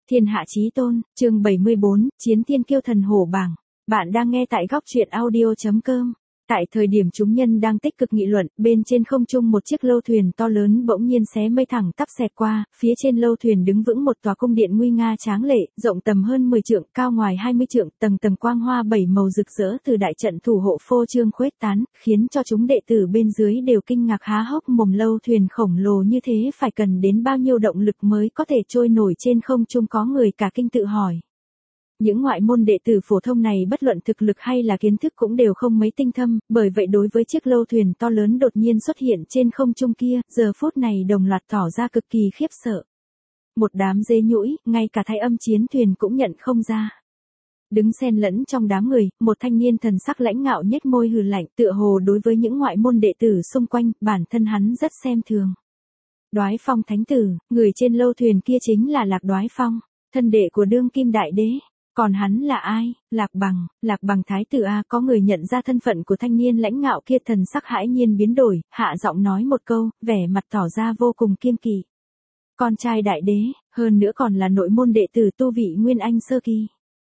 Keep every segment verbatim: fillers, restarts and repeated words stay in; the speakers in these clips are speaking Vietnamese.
Thiên hạ chí tôn, chương bảy mươi bốn, Chiến Thiên Kiêu Thần Hổ Bảng. Bạn đang nghe tại góc truyện audio chấm com. Tại thời điểm chúng nhân đang tích cực nghị luận, bên trên không trung một chiếc lâu thuyền to lớn bỗng nhiên xé mây thẳng tắp xẹt qua, phía trên lâu thuyền đứng vững một tòa cung điện nguy nga tráng lệ, rộng tầm hơn mười trượng, cao ngoài hai mươi trượng, tầng tầng quang hoa bảy màu rực rỡ từ đại trận thủ hộ phô trương khuếch tán, khiến cho chúng đệ tử bên dưới đều kinh ngạc há hốc mồm. Lâu thuyền khổng lồ như thế phải cần đến bao nhiêu động lực mới có thể trôi nổi trên không trung, có người cả kinh tự hỏi. Những ngoại môn đệ tử phổ thông này bất luận thực lực hay là kiến thức cũng đều không mấy tinh thâm, bởi vậy đối với chiếc lâu thuyền to lớn đột nhiên xuất hiện trên không trung kia, giờ phút này đồng loạt tỏ ra cực kỳ khiếp sợ. Một đám dế nhũi, ngay cả thái âm chiến thuyền cũng nhận không ra. Đứng xen lẫn trong đám người, một thanh niên thần sắc lãnh ngạo nhếch môi hừ lạnh, tựa hồ đối với những ngoại môn đệ tử xung quanh, bản thân hắn rất xem thường. Đoái Phong thánh tử, người trên lâu thuyền kia chính là Lạc Đoái Phong, thân đệ của đương kim đại đế. Còn hắn là ai? Lạc Bằng, Lạc Bằng thái tử a. Có người nhận ra thân phận của thanh niên lãnh ngạo kia, thần sắc hãi nhiên biến đổi, hạ giọng nói một câu, vẻ mặt tỏ ra vô cùng kiêng kỵ. Con trai đại đế, hơn nữa còn là nội môn đệ tử tu vị Nguyên Anh sơ kỳ.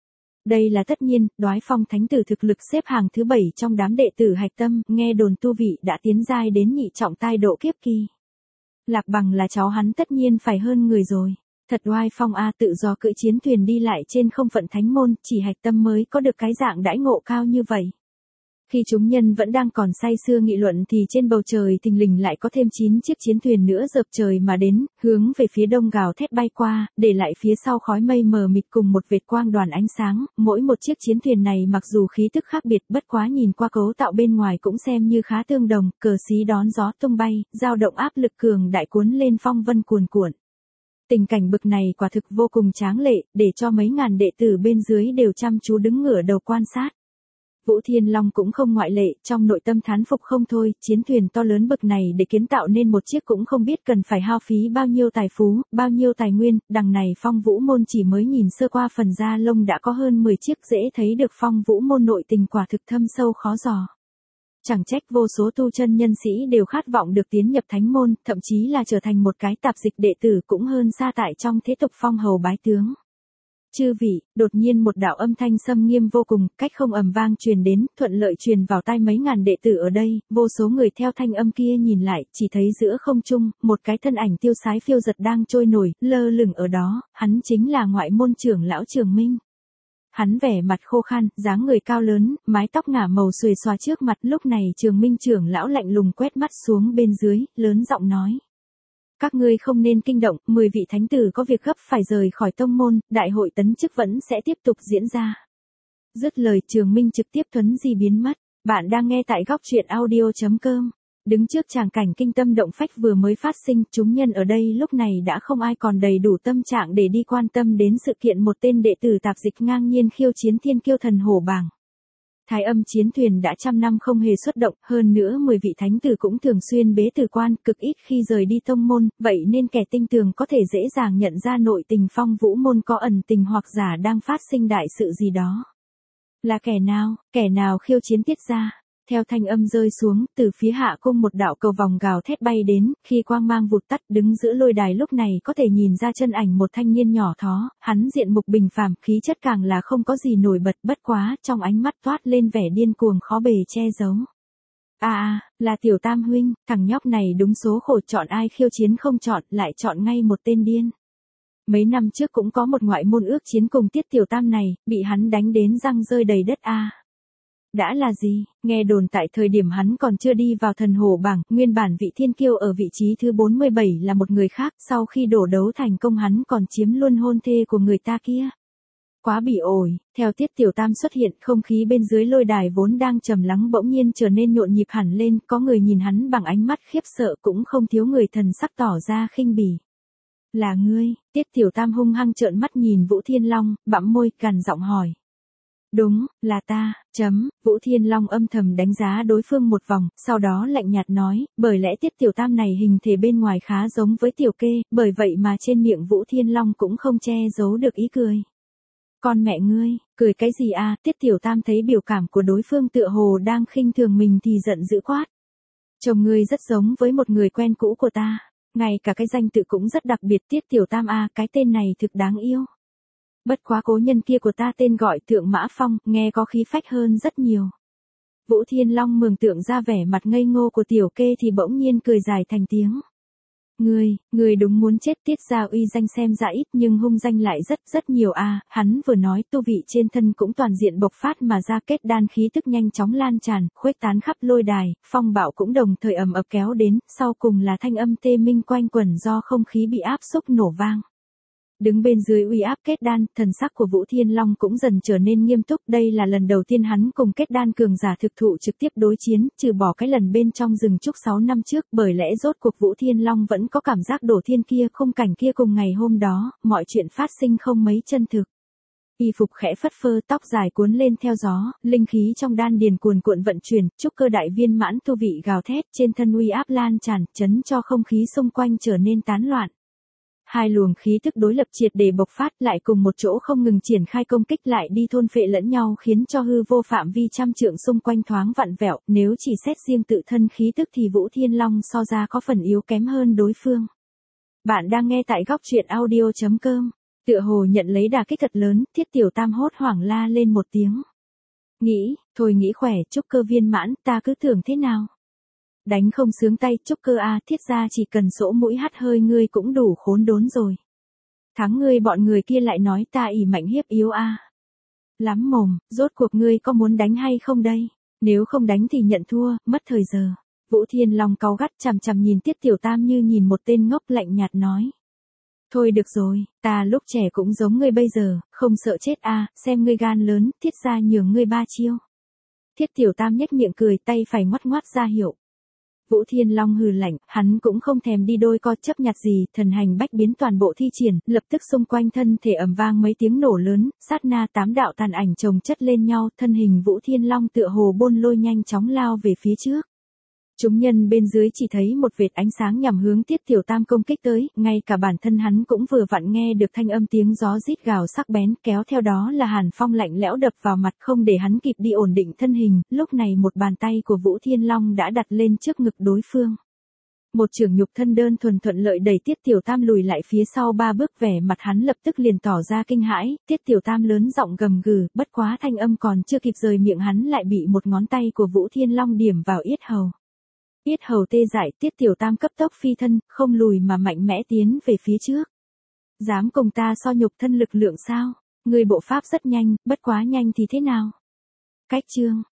Đây là tất nhiên, Đoái Phong thánh tử thực lực xếp hàng thứ bảy trong đám đệ tử hạch tâm, nghe đồn tu vị đã tiến giai đến nhị trọng tai độ kiếp kỳ. Lạc Bằng là cháu hắn tất nhiên phải hơn người rồi. Thật oai phong a, tự do cưỡi chiến thuyền đi lại trên không phận thánh môn, chỉ hạch tâm mới có được cái dạng đãi ngộ cao như vậy. Khi chúng nhân vẫn đang còn say sưa nghị luận thì trên bầu trời thình lình lại có thêm chín chiếc chiến thuyền nữa dợp trời mà đến, hướng về phía đông gào thét bay qua, để lại phía sau khói mây mờ mịt cùng một vệt quang đoàn ánh sáng. Mỗi một chiếc chiến thuyền này mặc dù khí tức khác biệt, bất quá nhìn qua cấu tạo bên ngoài cũng xem như khá tương đồng, cờ xí đón gió tung bay, dao động áp lực cường đại cuốn lên phong vân cuồn cuộn. Tình cảnh bực này quả thực vô cùng tráng lệ, để cho mấy ngàn đệ tử bên dưới đều chăm chú đứng ngửa đầu quan sát. Vũ Thiên Long cũng không ngoại lệ, trong nội tâm thán phục không thôi, chiến thuyền to lớn bực này để kiến tạo nên một chiếc cũng không biết cần phải hao phí bao nhiêu tài phú, bao nhiêu tài nguyên, đằng này Phong Vũ môn chỉ mới nhìn sơ qua phần da lông đã có hơn mười chiếc, dễ thấy được Phong Vũ môn nội tình quả thực thâm sâu khó dò. Chẳng trách vô số tu chân nhân sĩ đều khát vọng được tiến nhập thánh môn, thậm chí là trở thành một cái tạp dịch đệ tử cũng hơn xa tại trong thế tục phong hầu bái tướng. Chư vị, đột nhiên một đạo âm thanh xâm nghiêm vô cùng, cách không ầm vang truyền đến, thuận lợi truyền vào tai mấy ngàn đệ tử ở đây, vô số người theo thanh âm kia nhìn lại, chỉ thấy giữa không trung, một cái thân ảnh tiêu sái phiêu giật đang trôi nổi, lơ lửng ở đó, hắn chính là ngoại môn trưởng lão Trường Minh. Hắn vẻ mặt khô khan, dáng người cao lớn, mái tóc ngả màu xuề xòa trước mặt, lúc này Trường Minh trưởng lão lạnh lùng quét mắt xuống bên dưới, lớn giọng nói. Các ngươi không nên kinh động, mười vị thánh tử có việc gấp phải rời khỏi tông môn, đại hội tấn chức vẫn sẽ tiếp tục diễn ra. Dứt lời Trường Minh trực tiếp thuấn di biến mất. Bạn đang nghe tại góc truyện audio chấm com. Đứng trước tràng cảnh kinh tâm động phách vừa mới phát sinh, chúng nhân ở đây lúc này đã không ai còn đầy đủ tâm trạng để đi quan tâm đến sự kiện một tên đệ tử tạp dịch ngang nhiên khiêu chiến Thiên Kiêu Thần Hổ Bảng. Thái âm chiến thuyền đã trăm năm không hề xuất động, hơn nữa mười vị thánh tử cũng thường xuyên bế tử quan, cực ít khi rời đi tông môn, vậy nên kẻ tinh tường có thể dễ dàng nhận ra nội tình Phong Vũ môn có ẩn tình hoặc giả đang phát sinh đại sự gì đó. Là kẻ nào, kẻ nào khiêu chiến tiết ra? Theo thanh âm rơi xuống, từ phía hạ cung một đạo cầu vòng gào thét bay đến, khi quang mang vụt tắt, đứng giữa lôi đài lúc này có thể nhìn ra chân ảnh một thanh niên nhỏ thó, hắn diện mục bình phàm, khí chất càng là không có gì nổi bật, bất quá, trong ánh mắt toát lên vẻ điên cuồng khó bề che giấu. À à, là Tiểu Tam huynh, thằng nhóc này đúng số khổ, chọn ai khiêu chiến không chọn, lại chọn ngay một tên điên. Mấy năm trước cũng có một ngoại môn ước chiến cùng Tiết Tiểu Tam này, bị hắn đánh đến răng rơi đầy đất a. À. Đã là gì, nghe đồn tại thời điểm hắn còn chưa đi vào thần hổ bảng, nguyên bản vị thiên kiêu ở vị trí thứ bốn mươi bảy là một người khác, sau khi đổ đấu thành công hắn còn chiếm luôn hôn thê của người ta kia. Quá bị ổi, theo Tiết Tiểu Tam xuất hiện, không khí bên dưới lôi đài vốn đang trầm lắng bỗng nhiên trở nên nhộn nhịp hẳn lên, có người nhìn hắn bằng ánh mắt khiếp sợ, cũng không thiếu người thần sắc tỏ ra khinh bỉ. Là ngươi? Tiết Tiểu Tam hung hăng trợn mắt nhìn Vũ Thiên Long, bặm môi, gằn giọng hỏi. Đúng, là ta, chấm, Vũ Thiên Long âm thầm đánh giá đối phương một vòng, sau đó lạnh nhạt nói, bởi lẽ Tiết Tiểu Tam này hình thể bên ngoài khá giống với Tiểu Kê, bởi vậy mà trên miệng Vũ Thiên Long cũng không che giấu được ý cười. Con mẹ ngươi, cười cái gì à? Tiết Tiểu Tam thấy biểu cảm của đối phương tựa hồ đang khinh thường mình thì giận dữ quát. Chồng ngươi rất giống với một người quen cũ của ta, ngay cả cái danh tự cũng rất đặc biệt. Tiết Tiểu Tam à, cái tên này thực đáng yêu. Bất quá cố nhân kia của ta tên gọi Thượng Mã Phong, nghe có khí phách hơn rất nhiều. Vũ Thiên Long mường tượng ra vẻ mặt ngây ngô của tiểu kê thì bỗng nhiên cười dài thành tiếng. Ngươi, ngươi đúng muốn chết, Tiết gia uy danh xem ra ít nhưng hung danh lại rất rất nhiều a. À, hắn vừa nói tu vị trên thân cũng toàn diện bộc phát mà ra, kết đan khí tức nhanh chóng lan tràn, khuếch tán khắp lôi đài, phong bạo cũng đồng thời ầm ập kéo đến, sau cùng là thanh âm tê minh quanh quẩn do không khí bị áp xúc nổ vang. Đứng bên dưới uy áp kết đan, thần sắc của Vũ Thiên Long cũng dần trở nên nghiêm túc, đây là lần đầu tiên hắn cùng kết đan cường giả thực thụ trực tiếp đối chiến, trừ bỏ cái lần bên trong rừng trúc sáu năm trước, bởi lẽ rốt cuộc Vũ Thiên Long vẫn có cảm giác đổ thiên kia, khung cảnh kia cùng ngày hôm đó, mọi chuyện phát sinh không mấy chân thực. Y phục khẽ phất phơ, tóc dài cuốn lên theo gió, linh khí trong đan điền cuồn cuộn vận chuyển, trúc cơ đại viên mãn tu vị gào thét, trên thân uy áp lan tràn, chấn cho không khí xung quanh trở nên tán loạn. Hai luồng khí thức đối lập triệt để bộc phát lại cùng một chỗ không ngừng triển khai công kích lại đi thôn phệ lẫn nhau khiến cho hư vô phạm vi trăm trượng xung quanh thoáng vặn vẹo, nếu chỉ xét riêng tự thân khí tức thì Vũ Thiên Long so ra có phần yếu kém hơn đối phương. Bạn đang nghe tại góc truyện audio chấm com, tựa hồ nhận lấy đả kích thật lớn, Thiết Tiểu Tam hốt hoảng la lên một tiếng. Nghĩ, thôi nghĩ khỏe, trúc cơ viên mãn, ta cứ tưởng thế nào. Đánh không sướng tay, trúc cơ a, Thiết gia chỉ cần sỗ mũi hắt hơi ngươi cũng đủ khốn đốn rồi. Thắng ngươi bọn người kia lại nói ta ỷ mạnh hiếp yếu a. Lắm mồm, rốt cuộc ngươi có muốn đánh hay không đây? Nếu không đánh thì nhận thua, mất thời giờ. Vũ Thiên Long cáu gắt chằm chằm nhìn Tiết Tiểu Tam như nhìn một tên ngốc, lạnh nhạt nói. Thôi được rồi, ta lúc trẻ cũng giống ngươi bây giờ, không sợ chết a, xem ngươi gan lớn, Thiết gia nhường ngươi ba chiêu. Thiết Tiểu Tam nhếch miệng cười, tay phải ngoắt ngoắt ra hiệu. Vũ Thiên Long hừ lạnh, hắn cũng không thèm đi đôi co chấp nhặt gì, thần hành bách biến toàn bộ thi triển, lập tức xung quanh thân thể ầm vang mấy tiếng nổ lớn, sát na tám đạo tàn ảnh chồng chất lên nhau, thân hình Vũ Thiên Long tựa hồ bôn lôi nhanh chóng lao về phía trước. Chúng nhân bên dưới chỉ thấy một vệt ánh sáng nhằm hướng Tiết Tiểu Tam công kích tới, ngay cả bản thân hắn cũng vừa vặn nghe được thanh âm tiếng gió rít gào sắc bén, kéo theo đó là hàn phong lạnh lẽo đập vào mặt, không để hắn kịp đi ổn định thân hình, lúc này một bàn tay của Vũ Thiên Long đã đặt lên trước ngực đối phương. Một chưởng nhục thân đơn thuần thuận lợi đẩy Tiết Tiểu Tam lùi lại phía sau ba bước, vẻ mặt hắn lập tức liền tỏ ra kinh hãi, Tiết Tiểu Tam lớn giọng gầm gừ, bất quá thanh âm còn chưa kịp rời miệng hắn lại bị một ngón tay của Vũ Thiên Long điểm vào yết hầu. Yết hầu tê dại, Tiết Tiểu Tam cấp tốc phi thân, không lùi mà mạnh mẽ tiến về phía trước. Dám cùng ta so nhục thân lực lượng sao? Người bộ pháp rất nhanh, bất quá nhanh thì thế nào? Cách chương,